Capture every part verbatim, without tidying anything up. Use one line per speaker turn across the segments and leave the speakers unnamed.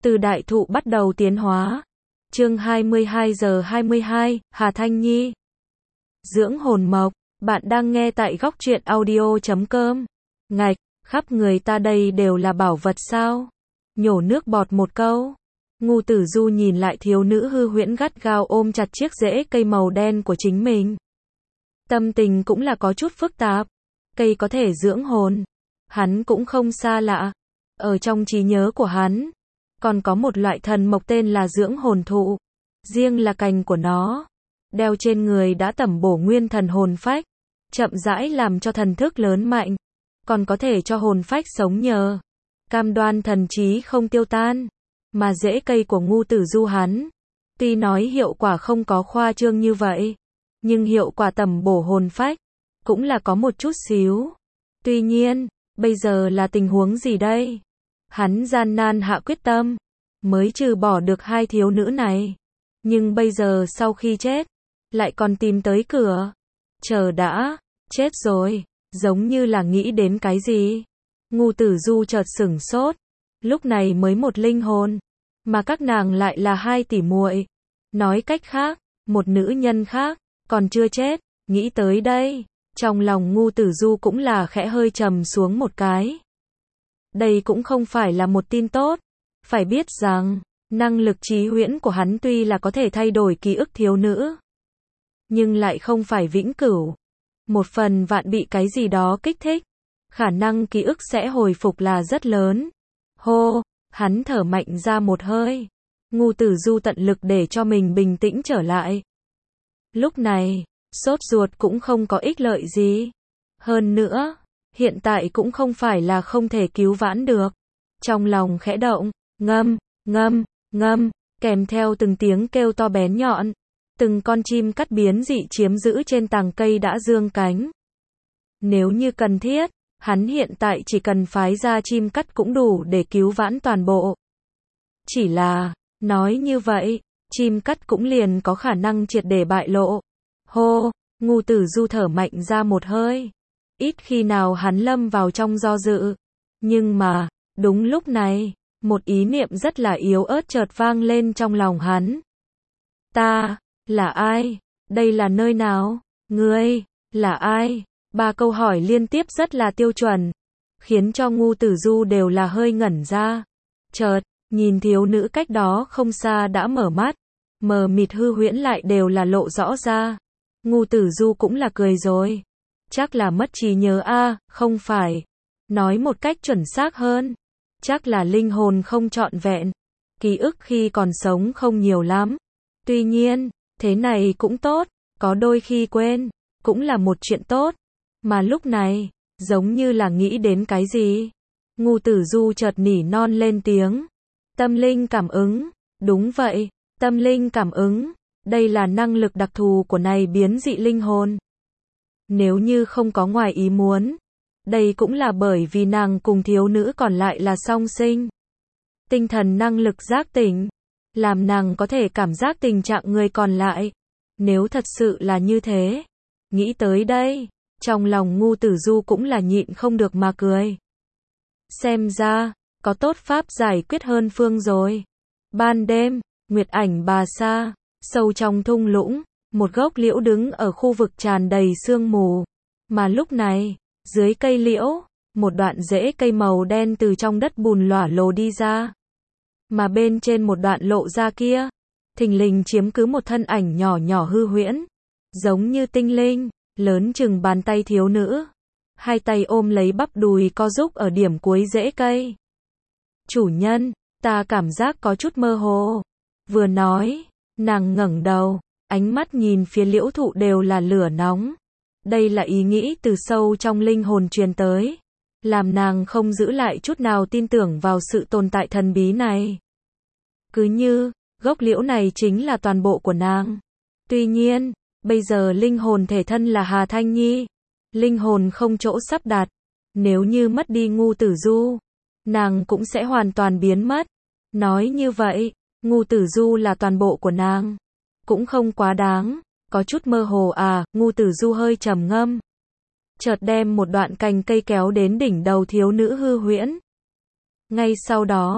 Từ đại thụ bắt đầu tiến hóa. Chương hai mươi hai giờ hai mươi hai, Hà Thanh Nhi. Dưỡng hồn mộc, bạn đang nghe tại góc truyện audio chấm com. Ngạch, khắp người ta đây đều là bảo vật sao? Nhổ nước bọt một câu. Ngu Tử Du nhìn lại thiếu nữ hư huyễn gắt gao ôm chặt chiếc rễ cây màu đen của chính mình. Tâm tình cũng là có chút phức tạp. Cây có thể dưỡng hồn. Hắn cũng không xa lạ. Ở trong trí nhớ của hắn, còn có một loại thần mộc tên là dưỡng hồn thụ. Riêng là cành của nó, đeo trên người đã tẩm bổ nguyên thần hồn phách, chậm rãi làm cho thần thức lớn mạnh, còn có thể cho hồn phách sống nhờ, cam đoan thần trí không tiêu tan. Mà rễ cây của Ngu Tử Du hắn, tuy nói hiệu quả không có khoa trương như vậy, nhưng hiệu quả tẩm bổ hồn phách, cũng là có một chút xíu. Tuy nhiên, bây giờ là tình huống gì đây? Hắn gian nan hạ quyết tâm, mới trừ bỏ được hai thiếu nữ này. Nhưng bây giờ sau khi chết, lại còn tìm tới cửa. Chờ đã, chết rồi, giống như là nghĩ đến cái gì. Ngu Tử Du chợt sửng sốt, lúc này mới một linh hồn, mà các nàng lại là hai tỷ muội. Nói cách khác, một nữ nhân khác, còn chưa chết, nghĩ tới đây, trong lòng Ngu Tử Du cũng là khẽ hơi trầm xuống một cái. Đây cũng không phải là một tin tốt. Phải biết rằng, năng lực trí huyễn của hắn tuy là có thể thay đổi ký ức thiếu nữ, nhưng lại không phải vĩnh cửu. Một phần vạn bị cái gì đó kích thích, khả năng ký ức sẽ hồi phục là rất lớn. Hô, hắn thở mạnh ra một hơi. Ngu Tử Du tận lực để cho mình bình tĩnh trở lại. Lúc này, sốt ruột cũng không có ích lợi gì. Hơn nữa, hiện tại cũng không phải là không thể cứu vãn được. Trong lòng khẽ động, ngâm, ngâm, ngâm, kèm theo từng tiếng kêu to bén nhọn. Từng con chim cắt biến dị chiếm giữ trên tàng cây đã dương cánh. Nếu như cần thiết, hắn hiện tại chỉ cần phái ra chim cắt cũng đủ để cứu vãn toàn bộ. Chỉ là, nói như vậy, chim cắt cũng liền có khả năng triệt để bại lộ. Hô, Ngu Tử Du thở mạnh ra một hơi. Ít khi nào hắn lâm vào trong do dự. Nhưng mà, đúng lúc này, một ý niệm rất là yếu ớt chợt vang lên trong lòng hắn. Ta, là ai? Đây là nơi nào? Ngươi, là ai? Ba câu hỏi liên tiếp rất là tiêu chuẩn, khiến cho Ngu Tử Du đều là hơi ngẩn ra. Chợt, nhìn thiếu nữ cách đó không xa đã mở mắt, mờ mịt hư huyễn lại đều là lộ rõ ra. Ngu Tử Du cũng là cười rồi. Chắc là mất trí nhớ a, à, không phải. Nói một cách chuẩn xác hơn, chắc là linh hồn không trọn vẹn. Ký ức khi còn sống không nhiều lắm. Tuy nhiên, thế này cũng tốt, có đôi khi quên, cũng là một chuyện tốt. Mà lúc này, giống như là nghĩ đến cái gì. Ngu Tử Du chợt nỉ non lên tiếng. Tâm linh cảm ứng, đúng vậy, tâm linh cảm ứng. Đây là năng lực đặc thù của này biến dị linh hồn. Nếu như không có ngoài ý muốn, đây cũng là bởi vì nàng cùng thiếu nữ còn lại là song sinh. Tinh thần năng lực giác tỉnh, làm nàng có thể cảm giác tình trạng người còn lại. Nếu thật sự là như thế, nghĩ tới đây, trong lòng Ngu Tử Du cũng là nhịn không được mà cười. Xem ra, có tốt pháp giải quyết hơn phương rồi. Ban đêm, Nguyệt Ảnh Bà Sa, sâu trong thung lũng, một gốc liễu đứng ở khu vực tràn đầy sương mù. Mà lúc này, dưới cây liễu, một đoạn rễ cây màu đen từ trong đất bùn lỏa lồ đi ra. Mà bên trên một đoạn lộ ra kia, thình lình chiếm cứ một thân ảnh nhỏ nhỏ hư huyễn, giống như tinh linh, lớn chừng bàn tay thiếu nữ. Hai tay ôm lấy bắp đùi co rúc ở điểm cuối rễ cây. Chủ nhân, ta cảm giác có chút mơ hồ. Vừa nói, nàng ngẩng đầu, ánh mắt nhìn phía liễu thụ đều là lửa nóng. Đây là ý nghĩ từ sâu trong linh hồn truyền tới, làm nàng không giữ lại chút nào tin tưởng vào sự tồn tại thần bí này. Cứ như, gốc liễu này chính là toàn bộ của nàng. Tuy nhiên, bây giờ linh hồn thể thân là Hà Thanh Nhi. Linh hồn không chỗ sắp đặt. Nếu như mất đi Ngu Tử Du, nàng cũng sẽ hoàn toàn biến mất. Nói như vậy, Ngu Tử Du là toàn bộ của nàng. Cũng không quá đáng, có chút mơ hồ à, Ngu Tử Du hơi trầm ngâm. Chợt đem một đoạn cành cây kéo đến đỉnh đầu thiếu nữ hư huyễn. Ngay sau đó,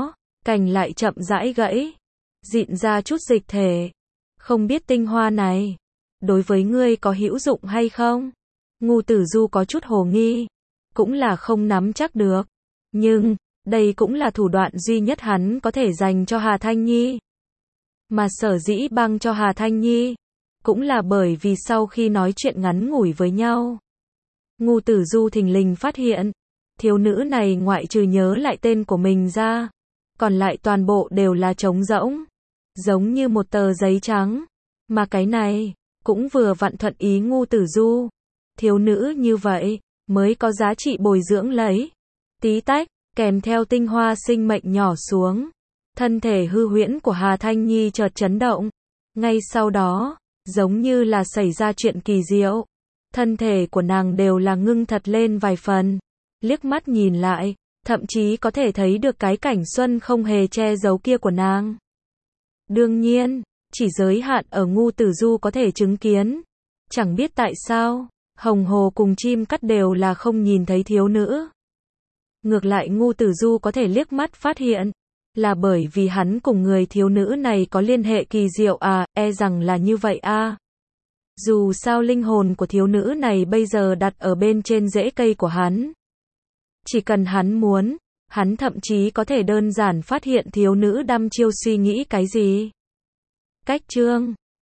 cành lại chậm rãi gãy, dịn ra chút dịch thể. Không biết tinh hoa này, đối với ngươi có hữu dụng hay không? Ngưu Tử Du có chút hồ nghi, cũng là không nắm chắc được. Nhưng, đây cũng là thủ đoạn duy nhất hắn có thể dành cho Hà Thanh Nhi. Mà sở dĩ băng cho Hà Thanh Nhi, cũng là bởi vì sau khi nói chuyện ngắn ngủi với nhau, Ngưu Tử Du thình lình phát hiện, thiếu nữ này ngoại trừ nhớ lại tên của mình ra, còn lại toàn bộ đều là trống rỗng, giống như một tờ giấy trắng. Mà cái này, cũng vừa vặn thuận ý Ngưu Tử Du. Thiếu nữ như vậy, mới có giá trị bồi dưỡng lấy. Tí tách, kèm theo tinh hoa sinh mệnh nhỏ xuống. Thân thể hư huyễn của Hà Thanh Nhi chợt chấn động. Ngay sau đó, giống như là xảy ra chuyện kỳ diệu. Thân thể của nàng đều là ngưng thật lên vài phần. Liếc mắt nhìn lại, thậm chí có thể thấy được cái cảnh xuân không hề che giấu kia của nàng. Đương nhiên, chỉ giới hạn ở Ngưu Tử Du có thể chứng kiến. Chẳng biết tại sao, Hồng Hồ cùng chim cắt đều là không nhìn thấy thiếu nữ. Ngược lại Ngưu Tử Du có thể liếc mắt phát hiện, là bởi vì hắn cùng người thiếu nữ này có liên hệ kỳ diệu à, e rằng là như vậy à. Dù sao linh hồn của thiếu nữ này bây giờ đặt ở bên trên rễ cây của hắn. Chỉ cần hắn muốn, hắn thậm chí có thể đơn giản phát hiện thiếu nữ đăm chiêu suy nghĩ cái gì. Cách chương